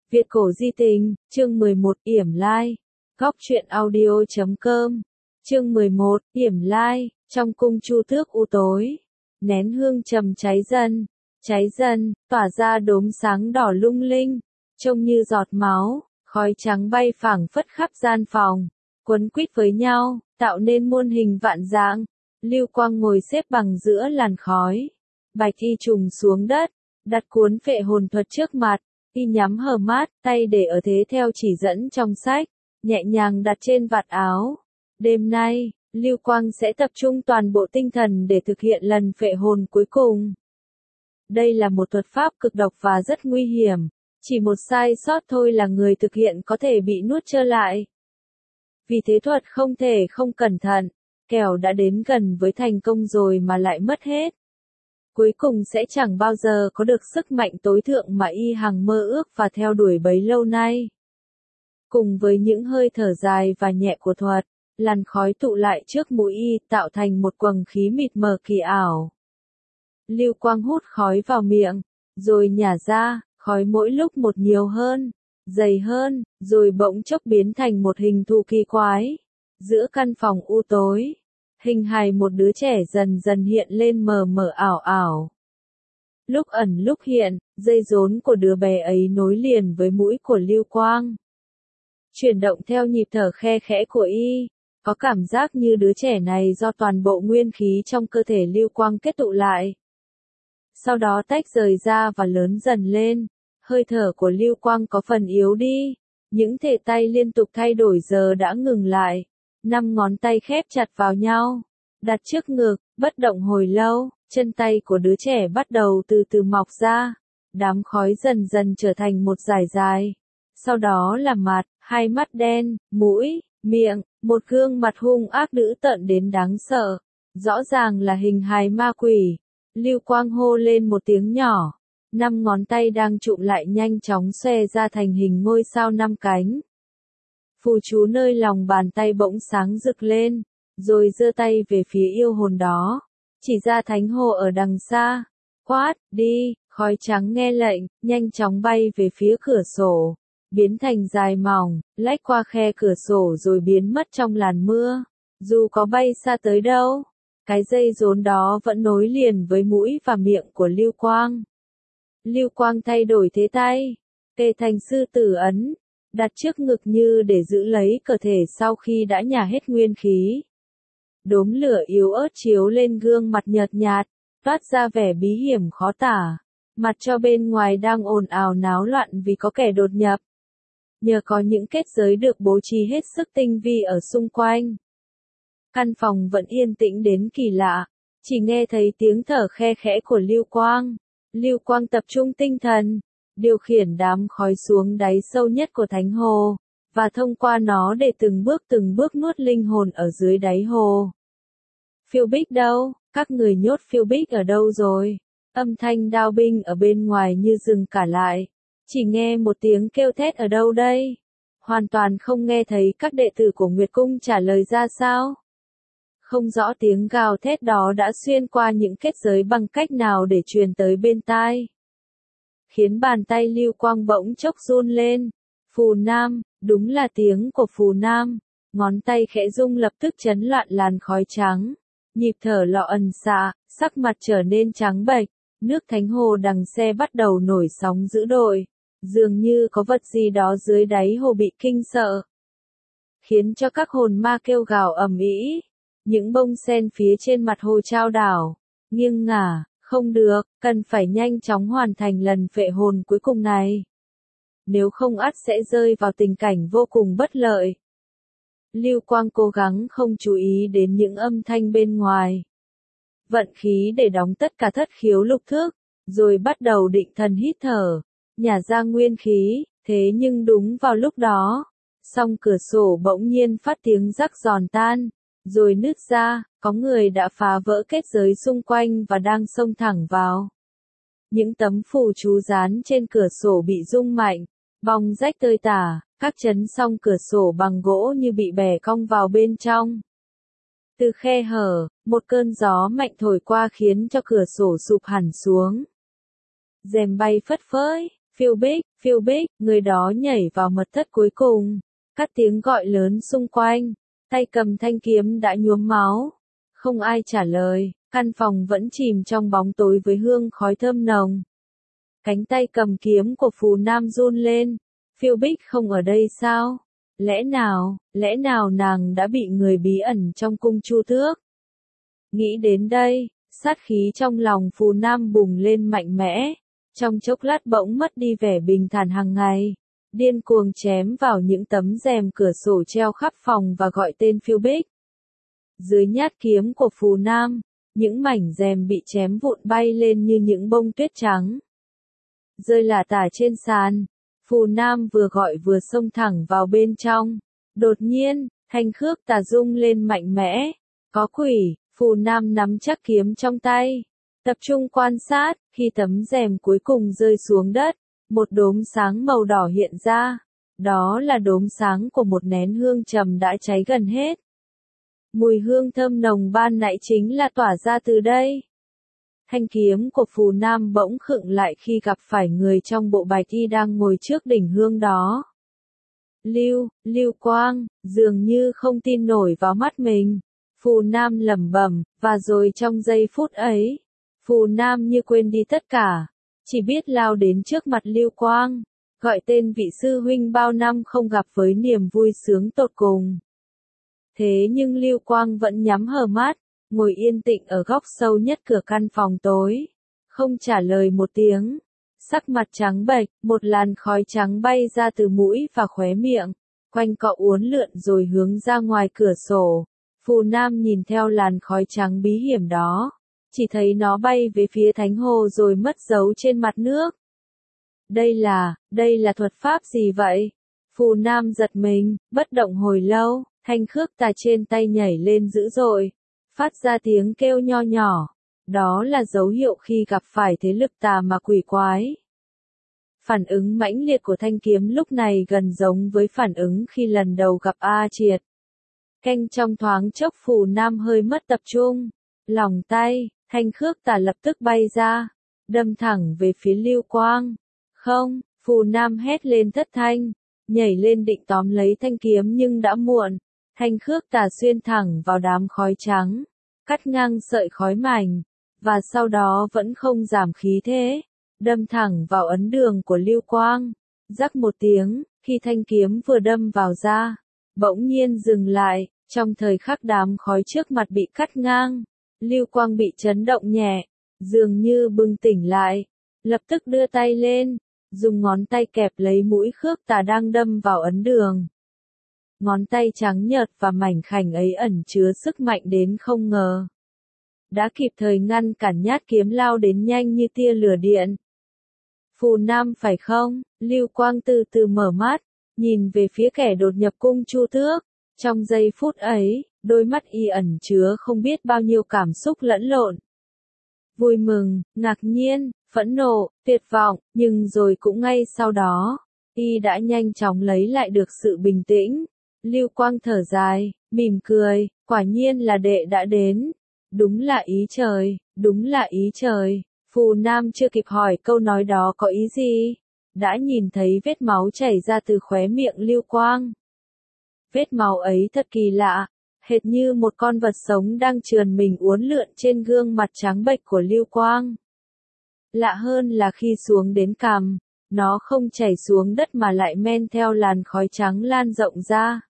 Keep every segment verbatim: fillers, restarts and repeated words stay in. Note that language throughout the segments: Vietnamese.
Việt cổ di tình, chương mười một, yểm lai. Góc truyện audio chấm com. Chương mười một, yểm lai, trong cung chu tước u tối. Nén hương trầm cháy dần, cháy dần, tỏa ra đốm sáng đỏ lung linh, trông như giọt máu, khói trắng bay phảng phất khắp gian phòng, quấn quýt với nhau, tạo nên muôn hình vạn dạng. Lưu Quang ngồi xếp bằng giữa làn khói, bạch y trùng xuống đất, đặt cuốn phệ hồn thuật trước mặt, y nhắm hờ mắt, tay để ở thế theo chỉ dẫn trong sách, nhẹ nhàng đặt trên vạt áo. Đêm nay, Lưu Quang sẽ tập trung toàn bộ tinh thần để thực hiện lần phệ hồn cuối cùng. Đây là một thuật pháp cực độc và rất nguy hiểm, chỉ một sai sót thôi là người thực hiện có thể bị nuốt trơ lại. Vì thế thuật không thể không cẩn thận, kẻo đã đến gần với thành công rồi mà lại mất hết. Cuối cùng sẽ chẳng bao giờ có được sức mạnh tối thượng mà y hằng mơ ước và theo đuổi bấy lâu nay. Cùng với những hơi thở dài và nhẹ của thuật, làn khói tụ lại trước mũi y tạo thành một quầng khí mịt mờ kỳ ảo. Lưu Quang hút khói vào miệng, rồi nhả ra, khói mỗi lúc một nhiều hơn, dày hơn, rồi bỗng chốc biến thành một hình thù kỳ quái. Giữa căn phòng u tối, hình hài một đứa trẻ dần dần hiện lên mờ mờ ảo ảo. Lúc ẩn lúc hiện, dây rốn của đứa bé ấy nối liền với mũi của Lưu Quang. Chuyển động theo nhịp thở khe khẽ của y, có cảm giác như đứa trẻ này do toàn bộ nguyên khí trong cơ thể Lưu Quang kết tụ lại. Sau đó tách rời ra và lớn dần lên, hơi thở của Lưu Quang có phần yếu đi, những thể tay liên tục thay đổi giờ đã ngừng lại. Năm ngón tay khép chặt vào nhau, đặt trước ngực, bất động hồi lâu, chân tay của đứa trẻ bắt đầu từ từ mọc ra, đám khói dần dần trở thành một dải dài. Sau đó là mặt, hai mắt đen, mũi, miệng, một gương mặt hung ác dữ tợn đến đáng sợ, rõ ràng là hình hài ma quỷ. Lưu Quang hô lên một tiếng nhỏ, năm ngón tay đang chụm lại nhanh chóng xòe ra thành hình ngôi sao năm cánh. Phù chú nơi lòng bàn tay bỗng sáng rực lên, rồi giơ tay về phía yêu hồn đó, chỉ ra thánh hồ ở đằng xa, quát, đi, khói trắng nghe lệnh, nhanh chóng bay về phía cửa sổ, biến thành dài mỏng, lách qua khe cửa sổ rồi biến mất trong làn mưa. Dù có bay xa tới đâu, cái dây rốn đó vẫn nối liền với mũi và miệng của Lưu Quang. Lưu Quang thay đổi thế tay, kề thành sư tử ấn, đặt trước ngực như để giữ lấy cơ thể sau khi đã nhả hết nguyên khí. Đốm lửa yếu ớt chiếu lên gương mặt nhợt nhạt, toát ra vẻ bí hiểm khó tả, mặt cho bên ngoài đang ồn ào náo loạn vì có kẻ đột nhập. Nhờ có những kết giới được bố trí hết sức tinh vi ở xung quanh, căn phòng vẫn yên tĩnh đến kỳ lạ, chỉ nghe thấy tiếng thở khe khẽ của Lưu Quang. Lưu Quang tập trung tinh thần, điều khiển đám khói xuống đáy sâu nhất của thánh hồ, và thông qua nó để từng bước từng bước nuốt linh hồn ở dưới đáy hồ. Phiêu Bích đâu? Các người nhốt Phiêu Bích ở đâu rồi? Âm thanh đao binh ở bên ngoài như dừng cả lại. Chỉ nghe một tiếng kêu thét ở đâu đây? Hoàn toàn không nghe thấy các đệ tử của Nguyệt Cung trả lời ra sao? Không rõ tiếng gào thét đó đã xuyên qua những kết giới bằng cách nào để truyền tới bên tai, khiến bàn tay Lưu Quang bỗng chốc run lên. Phù Nam, đúng là tiếng của Phù Nam. Ngón tay khẽ rung lập tức chấn loạn làn khói trắng. Nhịp thở lọ ẩn xạ, sắc mặt trở nên trắng bệch. Nước thánh hồ đằng xe bắt đầu nổi sóng dữ dội. Dường như có vật gì đó dưới đáy hồ bị kinh sợ, khiến cho các hồn ma kêu gào ầm ĩ. Những bông sen phía trên mặt hồ trao đảo, nghiêng ngả. Không được, cần phải nhanh chóng hoàn thành lần phệ hồn cuối cùng này. Nếu không ắt sẽ rơi vào tình cảnh vô cùng bất lợi. Lưu Quang cố gắng không chú ý đến những âm thanh bên ngoài. Vận khí để đóng tất cả thất khiếu lục thức, rồi bắt đầu định thần hít thở, nhả ra nguyên khí. Thế nhưng đúng vào lúc đó, song cửa sổ bỗng nhiên phát tiếng rắc giòn tan, rồi nứt ra. Có người đã phá vỡ kết giới xung quanh và đang xông thẳng vào. Những tấm phù chú dán trên cửa sổ bị rung mạnh, bong rách tơi tả, các chấn song cửa sổ bằng gỗ như bị bẻ cong vào bên trong. Từ khe hở, một cơn gió mạnh thổi qua khiến cho cửa sổ sụp hẳn xuống. Rèm bay phất phới, Phiêu Bích, Phiêu Bích, người đó nhảy vào mật thất cuối cùng. Các tiếng gọi lớn xung quanh, tay cầm thanh kiếm đã nhuốm máu. Không ai trả lời, căn phòng vẫn chìm trong bóng tối với hương khói thơm nồng. Cánh tay cầm kiếm của Phù Nam run lên. Phiêu Bích không ở đây sao? Lẽ nào, lẽ nào nàng đã bị người bí ẩn trong cung Chu Tước? Nghĩ đến đây, sát khí trong lòng Phù Nam bùng lên mạnh mẽ. Trong chốc lát bỗng mất đi vẻ bình thản hàng ngày. Điên cuồng chém vào những tấm rèm cửa sổ treo khắp phòng và gọi tên Phiêu Bích. Dưới nhát kiếm của Phù Nam, những mảnh rèm bị chém vụn bay lên như những bông tuyết trắng. Rơi lả tả trên sàn, Phù Nam vừa gọi vừa xông thẳng vào bên trong. Đột nhiên, thanh khước tà rung lên mạnh mẽ. Có quỷ, Phù Nam nắm chắc kiếm trong tay. Tập trung quan sát, khi tấm rèm cuối cùng rơi xuống đất, một đốm sáng màu đỏ hiện ra. Đó là đốm sáng của một nén hương trầm đã cháy gần hết. Mùi hương thơm nồng ban nãy chính là tỏa ra từ đây. Thanh kiếm của Phù Nam bỗng khựng lại khi gặp phải người trong bộ bạch y đang ngồi trước đỉnh hương đó. Lưu, Lưu Quang, dường như không tin nổi vào mắt mình. Phù Nam lẩm bẩm, và rồi trong giây phút ấy, Phù Nam như quên đi tất cả, chỉ biết lao đến trước mặt Lưu Quang, gọi tên vị sư huynh bao năm không gặp với niềm vui sướng tột cùng. Thế nhưng Lưu Quang vẫn nhắm hờ mắt, ngồi yên tĩnh ở góc sâu nhất cửa căn phòng tối, không trả lời một tiếng. Sắc mặt trắng bệch, một làn khói trắng bay ra từ mũi và khóe miệng, quanh cọ uốn lượn rồi hướng ra ngoài cửa sổ. Phù Nam nhìn theo làn khói trắng bí hiểm đó, chỉ thấy nó bay về phía thánh hồ rồi mất dấu trên mặt nước. Đây là, đây là thuật pháp gì vậy? Phù Nam giật mình, bất động hồi lâu, thanh khước tà trên tay nhảy lên dữ dội, phát ra tiếng kêu nho nhỏ. Đó là dấu hiệu khi gặp phải thế lực tà mà quỷ quái. Phản ứng mãnh liệt của thanh kiếm lúc này gần giống với phản ứng khi lần đầu gặp A Triệt. Canh trong thoáng chốc Phù Nam hơi mất tập trung. Lòng tay, thanh khước tà lập tức bay ra, đâm thẳng về phía Lưu Quang. Không, Phù Nam hét lên thất thanh, nhảy lên định tóm lấy thanh kiếm nhưng đã muộn. Thanh khước tà xuyên thẳng vào đám khói trắng, cắt ngang sợi khói mảnh, và sau đó vẫn không giảm khí thế, đâm thẳng vào ấn đường của Lưu Quang. Rắc một tiếng, khi thanh kiếm vừa đâm vào da, bỗng nhiên dừng lại, trong thời khắc đám khói trước mặt bị cắt ngang. Lưu Quang bị chấn động nhẹ, dường như bừng tỉnh lại, lập tức đưa tay lên, dùng ngón tay kẹp lấy mũi khước tà đang đâm vào ấn đường. Ngón tay trắng nhợt và mảnh khảnh ấy ẩn chứa sức mạnh đến không ngờ. Đã kịp thời ngăn cản nhát kiếm lao đến nhanh như tia lửa điện. Phù Nam phải không? Lưu Quang từ từ mở mắt, nhìn về phía kẻ đột nhập cung Chu Tước. Trong giây phút ấy, đôi mắt y ẩn chứa không biết bao nhiêu cảm xúc lẫn lộn. Vui mừng, ngạc nhiên, phẫn nộ, tuyệt vọng, nhưng rồi cũng ngay sau đó, y đã nhanh chóng lấy lại được sự bình tĩnh. Lưu Quang thở dài, mỉm cười, quả nhiên là đệ đã đến. Đúng là ý trời, đúng là ý trời. Phù Nam chưa kịp hỏi câu nói đó có ý gì, đã nhìn thấy vết máu chảy ra từ khóe miệng Lưu Quang. Vết máu ấy thật kỳ lạ, hệt như một con vật sống đang trườn mình uốn lượn trên gương mặt trắng bệch của Lưu Quang. Lạ hơn là khi xuống đến cằm, nó không chảy xuống đất mà lại men theo làn khói trắng lan rộng ra.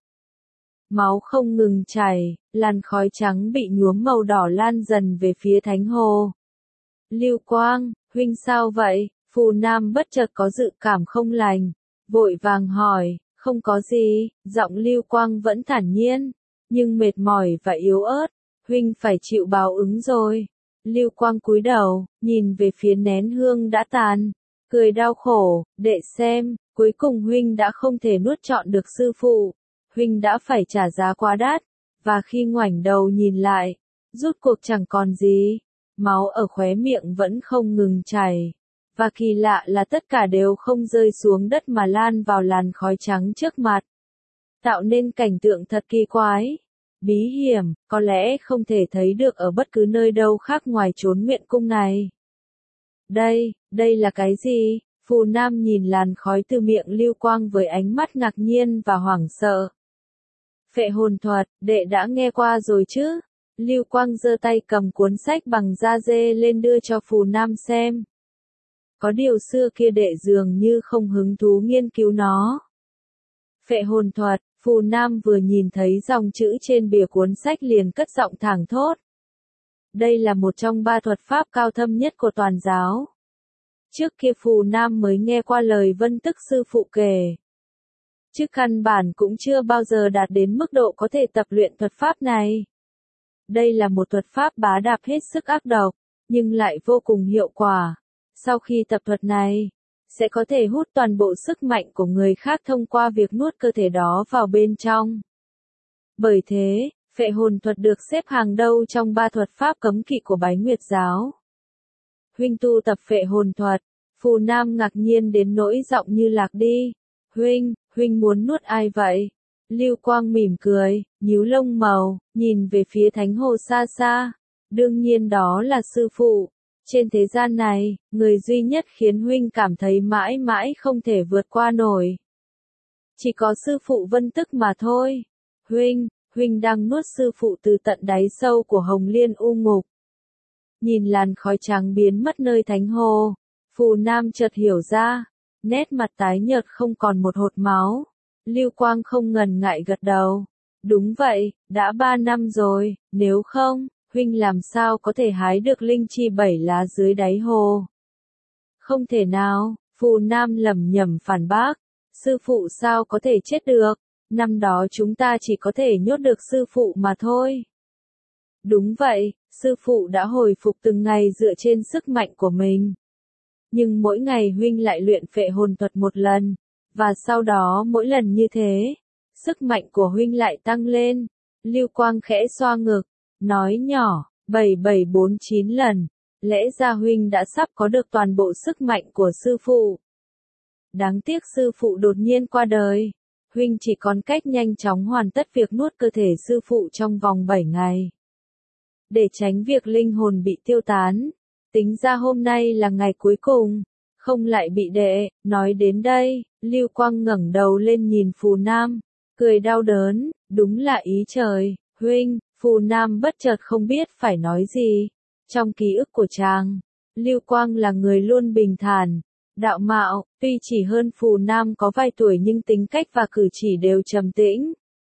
Máu không ngừng chảy, làn khói trắng bị nhuốm màu đỏ lan dần về phía thánh hồ. Lưu Quang, huynh sao vậy? Phù Nam bất chợt có dự cảm không lành, vội vàng hỏi, không có gì, giọng Lưu Quang vẫn thản nhiên, nhưng mệt mỏi và yếu ớt, huynh phải chịu báo ứng rồi. Lưu Quang cúi đầu, nhìn về phía nén hương đã tàn, cười đau khổ, đệ xem, cuối cùng huynh đã không thể nuốt trọn được sư phụ, huynh đã phải trả giá quá đắt, và khi ngoảnh đầu nhìn lại, rút cuộc chẳng còn gì, máu ở khóe miệng vẫn không ngừng chảy, và kỳ lạ là tất cả đều không rơi xuống đất mà lan vào làn khói trắng trước mặt, tạo nên cảnh tượng thật kỳ quái. Bí hiểm, có lẽ không thể thấy được ở bất cứ nơi đâu khác ngoài chốn nguyện cung này. Đây, đây là cái gì? Phù Nam nhìn làn khói từ miệng Lưu Quang với ánh mắt ngạc nhiên và hoảng sợ. Phệ hồn thuật, đệ đã nghe qua rồi chứ? Lưu Quang giơ tay cầm cuốn sách bằng da dê lên đưa cho Phù Nam xem. Có điều xưa kia đệ dường như không hứng thú nghiên cứu nó. Phệ hồn thuật, Phù Nam vừa nhìn thấy dòng chữ trên bìa cuốn sách liền cất giọng thảng thốt. Đây là một trong ba thuật pháp cao thâm nhất của toàn giáo. Trước kia Phù Nam mới nghe qua lời Vân Tức sư phụ kể. Chứ căn bản cũng chưa bao giờ đạt đến mức độ có thể tập luyện thuật pháp này. Đây là một thuật pháp bá đạo hết sức ác độc, nhưng lại vô cùng hiệu quả. Sau khi tập thuật này, sẽ có thể hút toàn bộ sức mạnh của người khác thông qua việc nuốt cơ thể đó vào bên trong. Bởi thế, phệ hồn thuật được xếp hàng đầu trong ba thuật pháp cấm kỵ của Bái Nguyệt giáo. Huynh tu tập phệ hồn thuật, Phù Nam ngạc nhiên đến nỗi giọng như lạc đi. Huynh, huynh muốn nuốt ai vậy? Lưu Quang mỉm cười, nhíu lông màu, nhìn về phía thánh hồ xa xa. Đương nhiên đó là sư phụ. Trên thế gian này, người duy nhất khiến huynh cảm thấy mãi mãi không thể vượt qua nổi. Chỉ có sư phụ Vân Tức mà thôi. Huynh, huynh đang nuốt sư phụ từ tận đáy sâu của Hồng Liên U Ngục. Nhìn làn khói trắng biến mất nơi thánh hồ, Phù Nam chợt hiểu ra, nét mặt tái nhợt không còn một hột máu. Lưu Quang không ngần ngại gật đầu. Đúng vậy, đã ba năm rồi, nếu không, huynh làm sao có thể hái được linh chi bảy lá dưới đáy hồ? Không thể nào, Phù Nam lẩm nhẩm phản bác. Sư phụ sao có thể chết được? Năm đó chúng ta chỉ có thể nhốt được sư phụ mà thôi. Đúng vậy, sư phụ đã hồi phục từng ngày dựa trên sức mạnh của mình. Nhưng mỗi ngày huynh lại luyện phệ hồn thuật một lần, và sau đó mỗi lần như thế, sức mạnh của huynh lại tăng lên. Lưu Quang khẽ xoa ngực, nói nhỏ, bảy bảy bốn chín lần, lẽ ra huynh đã sắp có được toàn bộ sức mạnh của sư phụ. Đáng tiếc sư phụ đột nhiên qua đời, huynh chỉ còn cách nhanh chóng hoàn tất việc nuốt cơ thể sư phụ trong vòng bảy ngày. Để tránh việc linh hồn bị tiêu tán, tính ra hôm nay là ngày cuối cùng, không lại bị đệ. Nói đến đây, Lưu Quang ngẩng đầu lên nhìn Phù Nam, cười đau đớn, đúng là ý trời, huynh. Phù Nam bất chợt không biết phải nói gì. Trong ký ức của chàng, Lưu Quang là người luôn bình thản, đạo mạo, tuy chỉ hơn Phù Nam có vài tuổi nhưng tính cách và cử chỉ đều trầm tĩnh,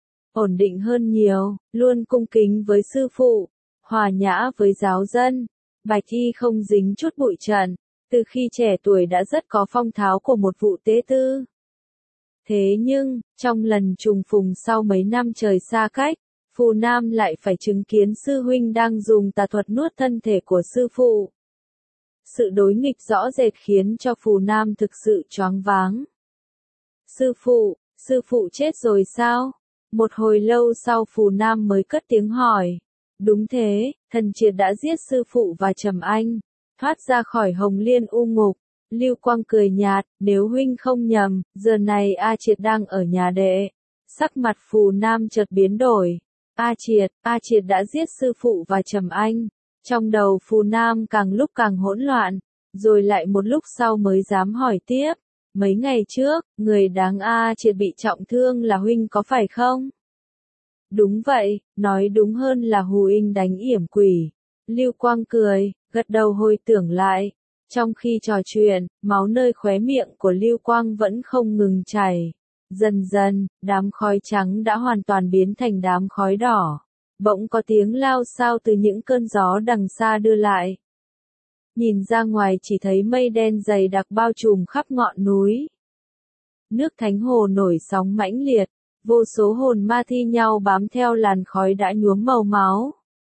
ổn định hơn nhiều, luôn cung kính với sư phụ, hòa nhã với giáo dân, bạch y không dính chút bụi trần, từ khi trẻ tuổi đã rất có phong thái của một vụ tế tư. Thế nhưng, trong lần trùng phùng sau mấy năm trời xa cách, Phù Nam lại phải chứng kiến sư huynh đang dùng tà thuật nuốt thân thể của sư phụ. Sự đối nghịch rõ rệt khiến cho Phù Nam thực sự choáng váng. Sư phụ, sư phụ chết rồi sao? Một hồi lâu sau Phù Nam mới cất tiếng hỏi. Đúng thế, thần triệt đã giết sư phụ và Trầm Anh, thoát ra khỏi Hồng Liên U Ngục. Lưu Quang cười nhạt, nếu huynh không nhầm, giờ này A Triệt đang ở nhà đệ. Sắc mặt Phù Nam chợt biến đổi. A Triệt, A Triệt đã giết sư phụ và Trầm Anh. Trong đầu Phù Nam càng lúc càng hỗn loạn, rồi lại một lúc sau mới dám hỏi tiếp. Mấy ngày trước, người đáng A Triệt bị trọng thương là huynh có phải không? Đúng vậy, nói đúng hơn là Hù Inh đánh yểm quỷ. Lưu Quang cười, gật đầu hồi tưởng lại. Trong khi trò chuyện, máu nơi khóe miệng của Lưu Quang vẫn không ngừng chảy. Dần dần, đám khói trắng đã hoàn toàn biến thành đám khói đỏ. Bỗng có tiếng lao xao từ những cơn gió đằng xa đưa lại. Nhìn ra ngoài chỉ thấy mây đen dày đặc bao trùm khắp ngọn núi. Nước thánh hồ nổi sóng mãnh liệt, vô số hồn ma thi nhau bám theo làn khói đã nhuốm màu máu.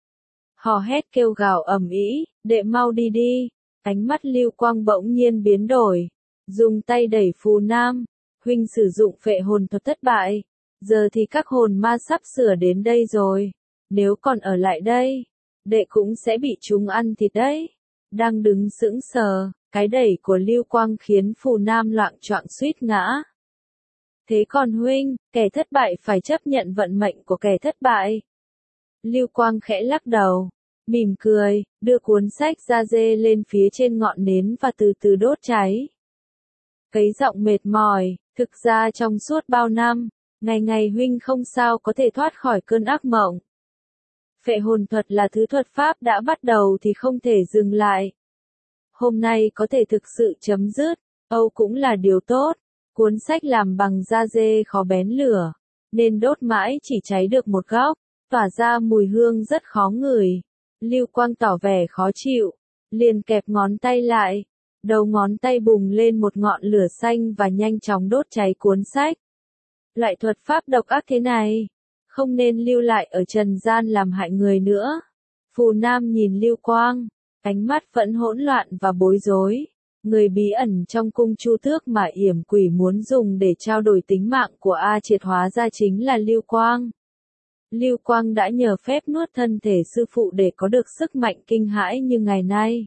Hò hét kêu gào ầm ĩ, đệ mau đi đi. Ánh mắt Lưu Quang bỗng nhiên biến đổi, dùng tay đẩy Phù Nam. Huynh sử dụng phệ hồn thuật thất bại, giờ thì các hồn ma sắp sửa đến đây rồi. Nếu còn ở lại đây, đệ cũng sẽ bị chúng ăn thịt đấy. Đang đứng sững sờ, cái đẩy của Lưu Quang khiến Phù Nam loạng choạng suýt ngã. Thế còn huynh, kẻ thất bại phải chấp nhận vận mệnh của kẻ thất bại. Lưu Quang khẽ lắc đầu, mỉm cười, đưa cuốn sách da dê lên phía trên ngọn nến và từ từ đốt cháy. cấy giọng mệt mỏi, thực ra trong suốt bao năm, ngày ngày huynh không sao có thể thoát khỏi cơn ác mộng. Phệ hồn thuật là thứ thuật pháp đã bắt đầu thì không thể dừng lại. Hôm nay có thể thực sự chấm dứt, Âu cũng là điều tốt. Cuốn sách làm bằng da dê khó bén lửa, nên đốt mãi chỉ cháy được một góc, tỏa ra mùi hương rất khó ngửi. Lưu Quang tỏ vẻ khó chịu, liền kẹp ngón tay lại. Đầu ngón tay bùng lên một ngọn lửa xanh và nhanh chóng đốt cháy cuốn sách. Loại thuật pháp độc ác thế này, không nên lưu lại ở trần gian làm hại người nữa. Phù Nam nhìn Lưu Quang, ánh mắt vẫn hỗn loạn và bối rối. Người bí ẩn trong cung Chu Tước mà yểm quỷ muốn dùng để trao đổi tính mạng của A Triệt hóa ra chính là Lưu Quang. Lưu Quang đã nhờ phép nuốt thân thể sư phụ để có được sức mạnh kinh hãi như ngày nay.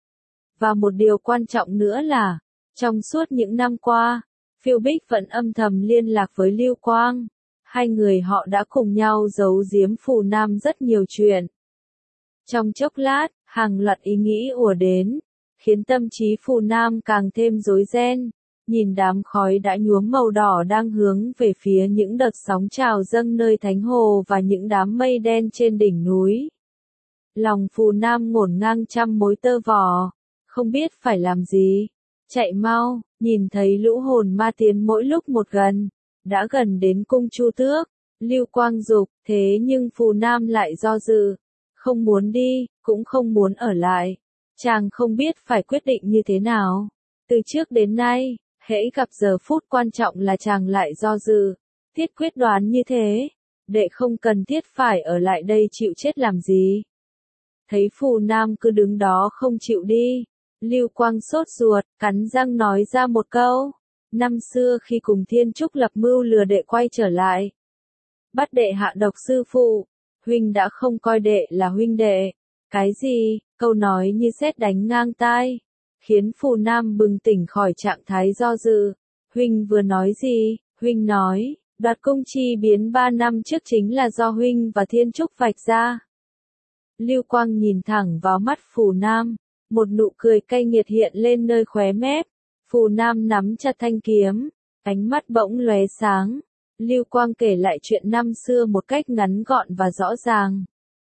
Và một điều quan trọng nữa là, trong suốt những năm qua, Phiêu Bích vẫn âm thầm liên lạc với Lưu Quang. Hai người họ đã cùng nhau giấu giếm Phù Nam rất nhiều chuyện. Trong chốc lát, hàng loạt ý nghĩ ùa đến, khiến tâm trí Phù Nam càng thêm rối ren. Nhìn đám khói đã nhuốm màu đỏ đang hướng về phía những đợt sóng trào dâng nơi thánh hồ và những đám mây đen trên đỉnh núi. Lòng Phù Nam ngổn ngang trăm mối tơ vò, không biết phải làm gì. Chạy mau, nhìn thấy lũ hồn ma tiến mỗi lúc một gần, đã gần đến cung Chu Tước. Lưu Quang dục, thế nhưng Phù Nam lại do dự, không muốn đi, cũng không muốn ở lại. Chàng không biết phải quyết định như thế nào. Từ trước đến nay, hễ gặp giờ phút quan trọng là chàng lại do dự. Thiết quyết đoán như thế, đệ không cần thiết phải ở lại đây chịu chết làm gì. Thấy Phù Nam cứ đứng đó không chịu đi, Lưu Quang sốt ruột, cắn răng nói ra một câu. Năm xưa khi cùng Thiên Trúc lập mưu lừa đệ quay trở lại, bắt đệ hạ độc sư phụ, huynh đã không coi đệ là huynh đệ. Cái gì? Câu nói như sét đánh ngang tai, khiến Phù Nam bừng tỉnh khỏi trạng thái do dự. Huynh vừa nói gì? Huynh nói, đoạt cung chi biến ba năm trước chính là do huynh và Thiên Trúc vạch ra. Lưu Quang nhìn thẳng vào mắt Phù Nam, một nụ cười cay nghiệt hiện lên nơi khóe mép. Phù Nam nắm chặt thanh kiếm, ánh mắt bỗng lóe sáng. Lưu Quang kể lại chuyện năm xưa một cách ngắn gọn và rõ ràng.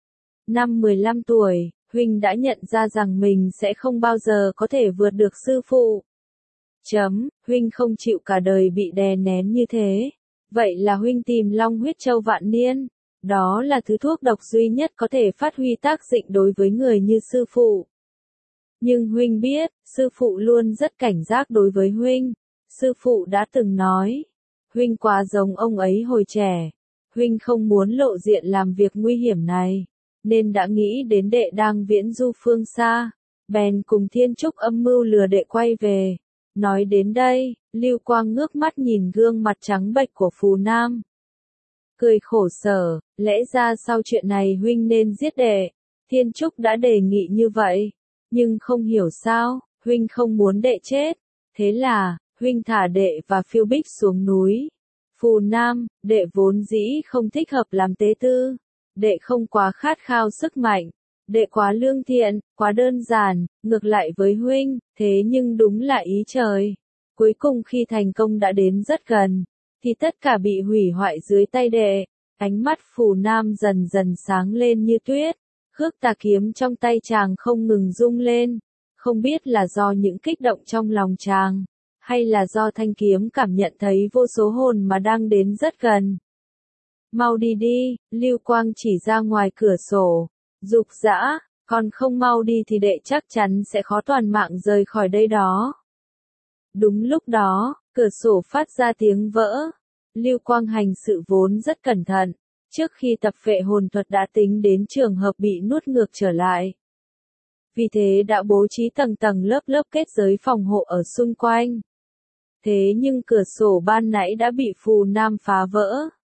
Năm mười lăm tuổi, huynh đã nhận ra rằng mình sẽ không bao giờ có thể vượt được sư phụ. Chấm, huynh không chịu cả đời bị đè nén như thế. Vậy là huynh tìm Long huyết châu vạn niên. Đó là thứ thuốc độc duy nhất có thể phát huy tác dụng đối với người như sư phụ. Nhưng huynh biết, sư phụ luôn rất cảnh giác đối với huynh. Sư phụ đã từng nói, huynh quá giống ông ấy hồi trẻ. Huynh không muốn lộ diện làm việc nguy hiểm này, nên đã nghĩ đến đệ đang viễn du phương xa. Bèn cùng Thiên Trúc âm mưu lừa đệ quay về. Nói đến đây, Lưu Quang ngước mắt nhìn gương mặt trắng bệch của Phù Nam. Cười khổ sở, lẽ ra sau chuyện này huynh nên giết đệ. Thiên Trúc đã đề nghị như vậy. Nhưng không hiểu sao, huynh không muốn đệ chết. Thế là, huynh thả đệ và Phiêu Bích xuống núi. Phù Nam, đệ vốn dĩ không thích hợp làm tế tư. Đệ không quá khát khao sức mạnh. Đệ quá lương thiện, quá đơn giản, ngược lại với huynh, thế nhưng đúng là ý trời. Cuối cùng khi thành công đã đến rất gần, thì tất cả bị hủy hoại dưới tay đệ. Ánh mắt Phù Nam dần dần sáng lên như tuyết. Khước tà kiếm trong tay chàng không ngừng rung lên. Không biết là do những kích động trong lòng chàng, hay là do thanh kiếm cảm nhận thấy vô số hồn mà đang đến rất gần. Mau đi đi, Lưu Quang chỉ ra ngoài cửa sổ. Dục dã, còn không mau đi thì đệ chắc chắn sẽ khó toàn mạng rời khỏi đây đó. Đúng lúc đó, cửa sổ phát ra tiếng vỡ. Lưu Quang hành sự vốn rất cẩn thận. Trước khi tập phệ hồn thuật đã tính đến trường hợp bị nuốt ngược trở lại. Vì thế đã bố trí tầng tầng lớp lớp kết giới phòng hộ ở xung quanh. Thế nhưng cửa sổ ban nãy đã bị Phù Nam phá vỡ.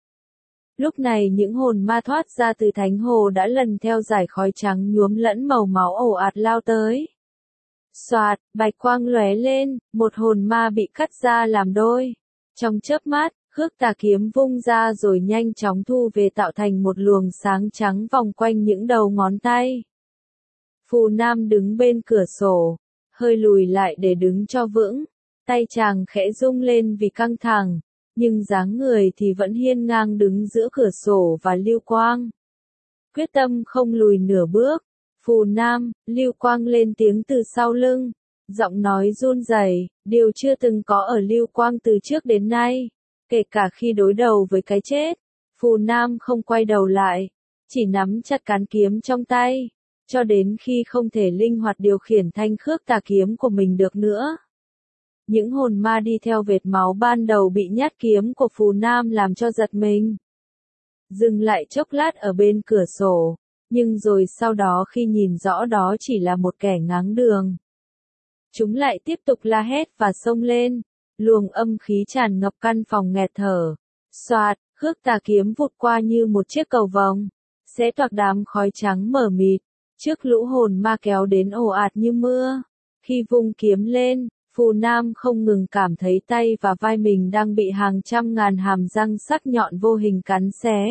Lúc này những hồn ma thoát ra từ thánh hồ đã lần theo dải khói trắng nhuốm lẫn màu máu ồ ạt lao tới. Xoạt, bạch quang lóe lên, một hồn ma bị cắt ra làm đôi. Trong chớp mắt, Khước tà kiếm vung ra rồi nhanh chóng thu về tạo thành một luồng sáng trắng vòng quanh những đầu ngón tay. Phù Nam đứng bên cửa sổ, hơi lùi lại để đứng cho vững. Tay chàng khẽ rung lên vì căng thẳng, nhưng dáng người thì vẫn hiên ngang đứng giữa cửa sổ và Lưu Quang. Quyết tâm không lùi nửa bước. Phù Nam, Lưu Quang lên tiếng từ sau lưng. Giọng nói run rẩy, điều chưa từng có ở Lưu Quang từ trước đến nay. Kể cả khi đối đầu với cái chết, Phù Nam không quay đầu lại, chỉ nắm chặt cán kiếm trong tay, cho đến khi không thể linh hoạt điều khiển thanh khước tà kiếm của mình được nữa. Những hồn ma đi theo vệt máu ban đầu bị nhát kiếm của Phù Nam làm cho giật mình. Dừng lại chốc lát ở bên cửa sổ, nhưng rồi sau đó khi nhìn rõ đó chỉ là một kẻ ngáng đường. Chúng lại tiếp tục la hét và xông lên, luồng âm khí tràn ngập căn phòng nghẹt thở. Xoạt, khước tà kiếm vụt qua như một chiếc cầu vồng, xé toạc đám khói trắng mờ mịt, trước lũ hồn ma kéo đến ồ ạt như mưa. Khi vung kiếm lên, Phù Nam không ngừng cảm thấy tay và vai mình đang bị hàng trăm ngàn hàm răng sắc nhọn vô hình cắn xé.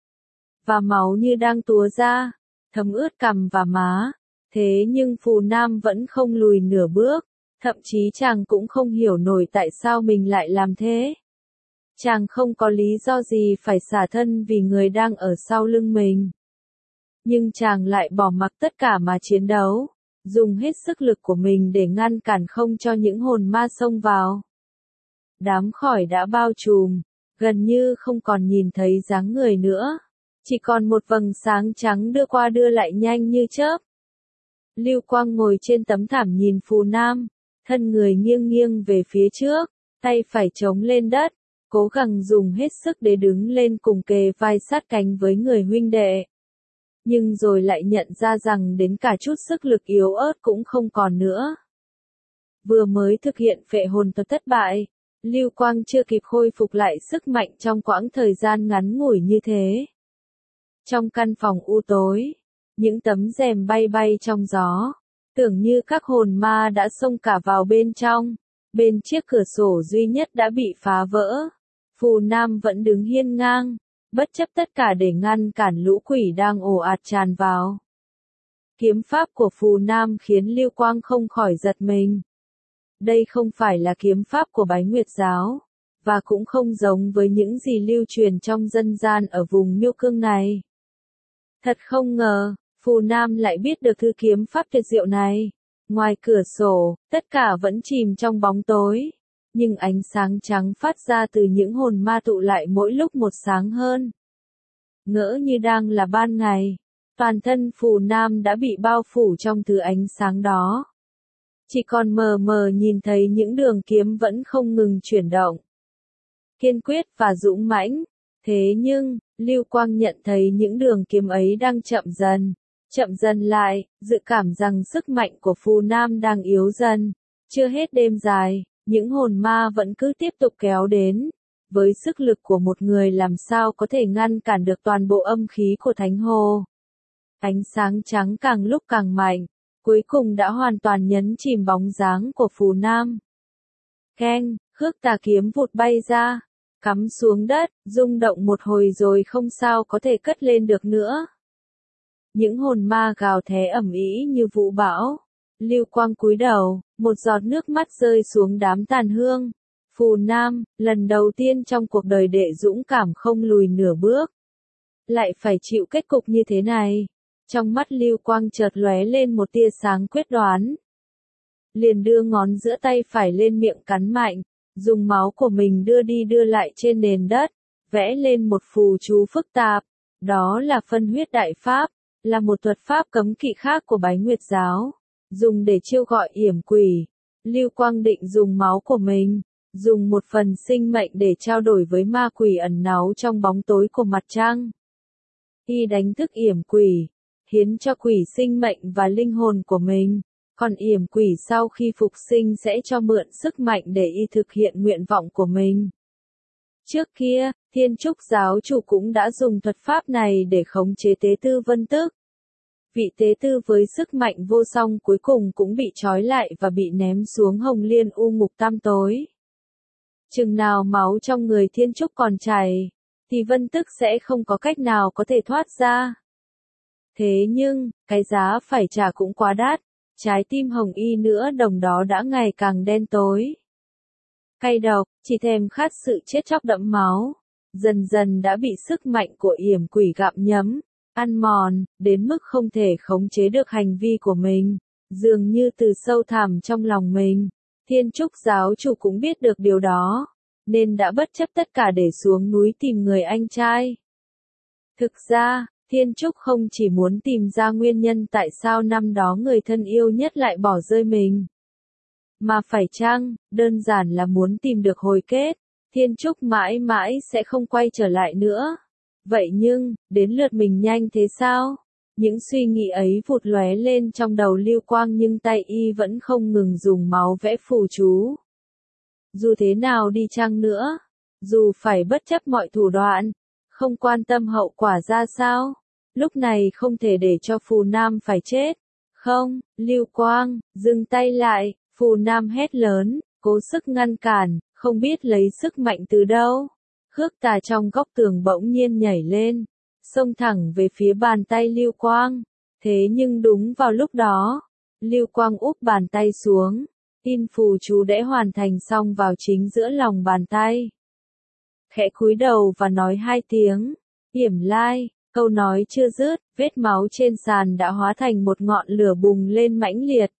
Và máu như đang túa ra, thấm ướt cằm và má. Thế nhưng Phù Nam vẫn không lùi nửa bước, thậm chí chàng cũng không hiểu nổi tại sao mình lại làm thế. Chàng không có lý do gì phải xả thân vì người đang ở sau lưng mình. Nhưng chàng lại bỏ mặc tất cả mà chiến đấu, dùng hết sức lực của mình để ngăn cản không cho những hồn ma xông vào. Đám khói đã bao trùm, gần như không còn nhìn thấy dáng người nữa, chỉ còn một vầng sáng trắng đưa qua đưa lại nhanh như chớp. Lưu Quang ngồi trên tấm thảm nhìn Phù Nam, thân người nghiêng nghiêng về phía trước, tay phải chống lên đất, cố gắng dùng hết sức để đứng lên cùng kề vai sát cánh với người huynh đệ. Nhưng rồi lại nhận ra rằng đến cả chút sức lực yếu ớt cũng không còn nữa. Vừa mới thực hiện phệ hồn thuật thất bại, Lưu Quang chưa kịp khôi phục lại sức mạnh trong quãng thời gian ngắn ngủi như thế. Trong căn phòng u tối, những tấm rèm bay bay trong gió, tưởng như các hồn ma đã xông cả vào bên trong. Bên chiếc cửa sổ duy nhất đã bị phá vỡ, Phù Nam vẫn đứng hiên ngang, bất chấp tất cả để ngăn cản lũ quỷ đang ồ ạt tràn vào. Kiếm pháp của Phù Nam khiến Lưu Quang không khỏi giật mình. Đây không phải là kiếm pháp của Bái Nguyệt giáo, và cũng không giống với những gì lưu truyền trong dân gian ở vùng Miêu Cương này. Thật không ngờ, Phù Nam lại biết được thứ kiếm pháp tuyệt diệu này. Ngoài cửa sổ, tất cả vẫn chìm trong bóng tối, nhưng ánh sáng trắng phát ra từ những hồn ma tụ lại mỗi lúc một sáng hơn. Ngỡ như đang là ban ngày, toàn thân Phù Nam đã bị bao phủ trong thứ ánh sáng đó. Chỉ còn mờ mờ nhìn thấy những đường kiếm vẫn không ngừng chuyển động. Kiên quyết và dũng mãnh. Thế nhưng, Lưu Quang nhận thấy những đường kiếm ấy đang chậm dần, chậm dần lại, dự cảm rằng sức mạnh của Phù Nam đang yếu dần. Chưa hết đêm dài, những hồn ma vẫn cứ tiếp tục kéo đến. Với sức lực của một người làm sao có thể ngăn cản được toàn bộ âm khí của Thánh Hồ. Ánh sáng trắng càng lúc càng mạnh, cuối cùng đã hoàn toàn nhấn chìm bóng dáng của Phù Nam. Keng, khước tà kiếm vụt bay ra, cắm xuống đất, rung động một hồi rồi không sao có thể cất lên được nữa. Những hồn ma gào thé ầm ĩ như vũ bão. Lưu Quang cúi đầu, một giọt nước mắt rơi xuống đám tàn hương. Phù Nam, lần đầu tiên trong cuộc đời đệ dũng cảm không lùi nửa bước. Lại phải chịu kết cục như thế này. Trong mắt Lưu Quang chợt lóe lên một tia sáng quyết đoán. Liền đưa ngón giữa tay phải lên miệng cắn mạnh, dùng máu của mình đưa đi đưa lại trên nền đất, vẽ lên một phù chú phức tạp. Đó là phân huyết đại pháp, là một thuật pháp cấm kỵ khác của Bái Nguyệt giáo, dùng để chiêu gọi yểm quỷ. Lưu Quang định dùng máu của mình, dùng một phần sinh mệnh để trao đổi với ma quỷ ẩn náu trong bóng tối của mặt trăng. Y đánh thức yểm quỷ, hiến cho quỷ sinh mệnh và linh hồn của mình, còn yểm quỷ sau khi phục sinh sẽ cho mượn sức mạnh để y thực hiện nguyện vọng của mình. Trước kia, Thiên Trúc giáo chủ cũng đã dùng thuật pháp này để khống chế tế tư Vân Tức. Vị tế tư với sức mạnh vô song cuối cùng cũng bị trói lại và bị ném xuống Hồng Liên U Ngục Tăm Tối. Chừng nào máu trong người Thiên Trúc còn chảy, thì Vân Tức sẽ không có cách nào có thể thoát ra. Thế nhưng, cái giá phải trả cũng quá đắt, trái tim Hồng Y nữa đồng đó đã ngày càng đen tối. cay độc, chỉ thèm khát sự chết chóc đẫm máu. Dần dần đã bị sức mạnh của yểm quỷ gặm nhấm, ăn mòn, đến mức không thể khống chế được hành vi của mình. Dường như từ sâu thẳm trong lòng mình, Thiên Trúc giáo chủ cũng biết được điều đó, nên đã bất chấp tất cả để xuống núi tìm người anh trai. Thực ra, Thiên Trúc không chỉ muốn tìm ra nguyên nhân tại sao năm đó người thân yêu nhất lại bỏ rơi mình, mà phải chăng, đơn giản là muốn tìm được hồi kết, Thiên Trúc mãi mãi sẽ không quay trở lại nữa. Vậy nhưng, đến lượt mình nhanh thế sao? Những suy nghĩ ấy vụt lóe lên trong đầu Lưu Quang nhưng tay y vẫn không ngừng dùng máu vẽ phù chú. Dù thế nào đi chăng nữa, dù phải bất chấp mọi thủ đoạn, không quan tâm hậu quả ra sao, lúc này không thể để cho Phù Nam phải chết. Không, Lưu Quang, dừng tay lại, Phù Nam hét lớn, cố sức ngăn cản, không biết lấy sức mạnh từ đâu. Khước Tà trong góc tường bỗng nhiên nhảy lên, xông thẳng về phía bàn tay Lưu Quang. Thế nhưng đúng vào lúc đó, Lưu Quang úp bàn tay xuống, in phù chú đã hoàn thành xong vào chính giữa lòng bàn tay. Khẽ cúi đầu và nói hai tiếng, Yểm Lai, câu nói chưa dứt, vết máu trên sàn đã hóa thành một ngọn lửa bùng lên mãnh liệt.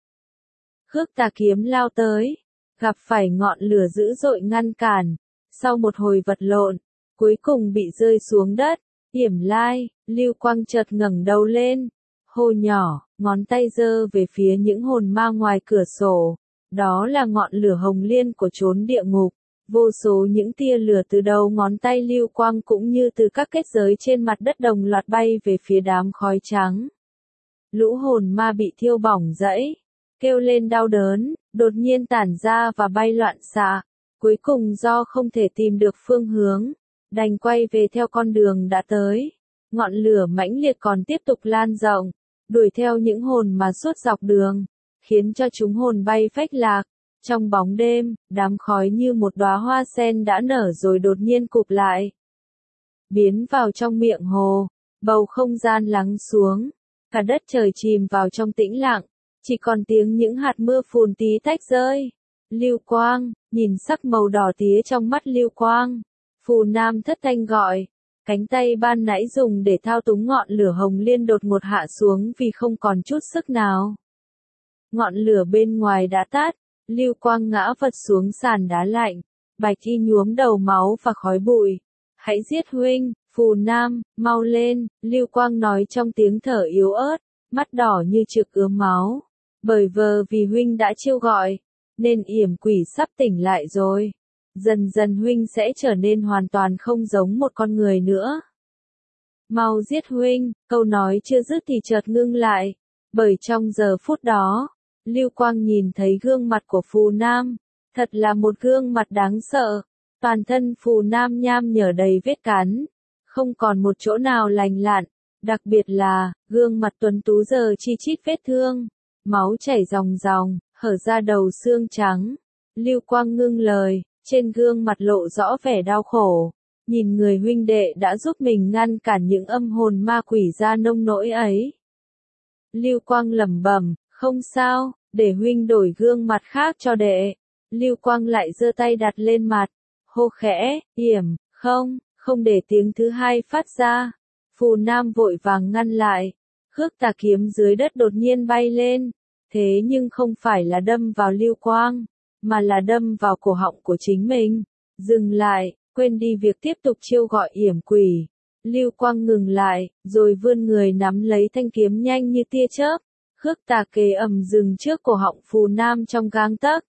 Khước Tà kiếm lao tới, gặp phải ngọn lửa dữ dội ngăn cản, sau một hồi vật lộn, cuối cùng bị rơi xuống đất. Yểm Lai, Lưu Quang chợt ngẩng đầu lên, hô nhỏ, ngón tay giơ về phía những hồn ma ngoài cửa sổ. Đó là ngọn lửa hồng liên của chốn địa ngục. Vô số những tia lửa từ đầu ngón tay Lưu Quang cũng như từ các kết giới trên mặt đất đồng loạt bay về phía đám khói trắng. Lũ hồn ma bị thiêu bỏng rẫy, kêu lên đau đớn, đột nhiên tản ra và bay loạn xạ. Cuối cùng do không thể tìm được phương hướng, đành quay về theo con đường đã tới. Ngọn lửa mãnh liệt còn tiếp tục lan rộng, đuổi theo những hồn mà suốt dọc đường, khiến cho chúng hồn bay phách lạc. Trong bóng đêm, đám khói như một đóa hoa sen đã nở rồi đột nhiên cụp lại, biến vào trong miệng hồ. Bầu không gian lắng xuống, cả đất trời chìm vào trong tĩnh lặng, chỉ còn tiếng những hạt mưa phùn tí tách rơi. Lưu Quang, nhìn sắc màu đỏ tía trong mắt Lưu Quang, Phù Nam thất thanh gọi, cánh tay ban nãy dùng để thao túng ngọn lửa hồng liên đột ngột hạ xuống vì không còn chút sức nào. Ngọn lửa bên ngoài đã tắt, Lưu Quang ngã vật xuống sàn đá lạnh, bạch y nhuốm đầu máu và khói bụi. Hãy giết huynh, Phù Nam, mau lên, Lưu Quang nói trong tiếng thở yếu ớt, mắt đỏ như trực ứa máu. Bởi vờ vì huynh đã chiêu gọi, nên yểm quỷ sắp tỉnh lại rồi. Dần dần huynh sẽ trở nên hoàn toàn không giống một con người nữa. Mau giết huynh, câu nói chưa dứt thì chợt ngưng lại, bởi trong giờ phút đó, Lưu Quang nhìn thấy gương mặt của Phù Nam, thật là một gương mặt đáng sợ. Toàn thân Phù Nam nham nhở đầy vết cắn, không còn một chỗ nào lành lặn, đặc biệt là, gương mặt tuấn tú giờ chi chít vết thương, máu chảy ròng ròng, hở ra đầu xương trắng. Lưu Quang ngưng lời, trên gương mặt lộ rõ vẻ đau khổ, nhìn người huynh đệ đã giúp mình ngăn cản những âm hồn ma quỷ ra nông nỗi ấy. Lưu Quang lẩm bẩm, không sao, để huynh đổi gương mặt khác cho đệ. Lưu Quang lại giơ tay đặt lên mặt, hô khẽ, Yểm, không, không để tiếng thứ hai phát ra. Phù Nam vội vàng ngăn lại, Khước Tà kiếm dưới đất đột nhiên bay lên, thế nhưng không phải là đâm vào Lưu Quang, mà là đâm vào cổ họng của chính mình. Dừng lại, quên đi việc tiếp tục chiêu gọi yểm quỷ. Lưu Quang ngừng lại, rồi vươn người nắm lấy thanh kiếm nhanh như tia chớp. Khước Tà kề ầm dừng trước cổ họng Phù Nam trong gang tấc.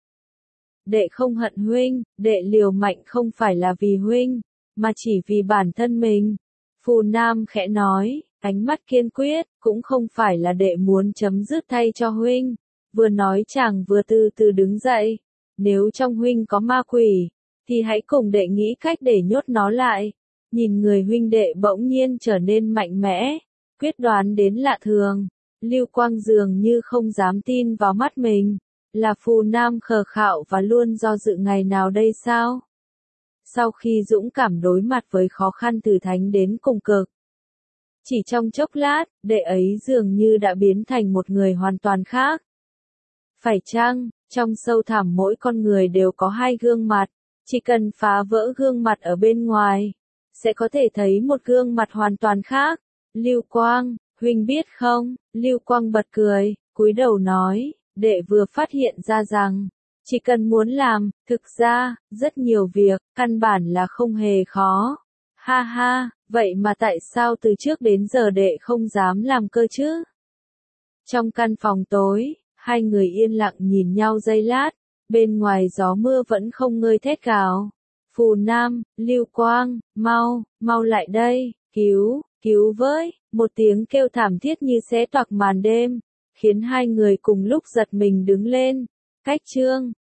Đệ không hận huynh, đệ liều mạnh không phải là vì huynh, mà chỉ vì bản thân mình. Phù Nam khẽ nói, ánh mắt kiên quyết, cũng không phải là đệ muốn chấm dứt thay cho huynh. Vừa nói chàng vừa từ từ đứng dậy. Nếu trong huynh có ma quỷ, thì hãy cùng đệ nghĩ cách để nhốt nó lại. Nhìn người huynh đệ bỗng nhiên trở nên mạnh mẽ, quyết đoán đến lạ thường. Lưu Quang dường như không dám tin vào mắt mình. Là Phù Nam khờ khạo và luôn do dự ngày nào đây sao? Sau khi dũng cảm đối mặt với khó khăn từ thánh đến cùng cực, chỉ trong chốc lát, đệ ấy dường như đã biến thành một người hoàn toàn khác. Phải chăng, trong sâu thẳm mỗi con người đều có hai gương mặt, Chỉ cần phá vỡ gương mặt ở bên ngoài, sẽ có thể thấy một gương mặt hoàn toàn khác. Lưu Quang, huynh biết không? Lưu Quang bật cười, cúi đầu nói, đệ vừa phát hiện ra rằng, chỉ cần muốn làm, thực ra, rất nhiều việc, căn bản là không hề khó. Ha ha, vậy mà tại sao từ trước đến giờ đệ không dám làm cơ chứ? Trong căn phòng tối, hai người yên lặng nhìn nhau giây lát, bên ngoài gió mưa vẫn không ngơi thét gào. Phù Nam, Lưu Quang, mau, mau lại đây, cứu, cứu với, một tiếng kêu thảm thiết như xé toạc màn đêm, khiến hai người cùng lúc giật mình đứng lên. Cách chương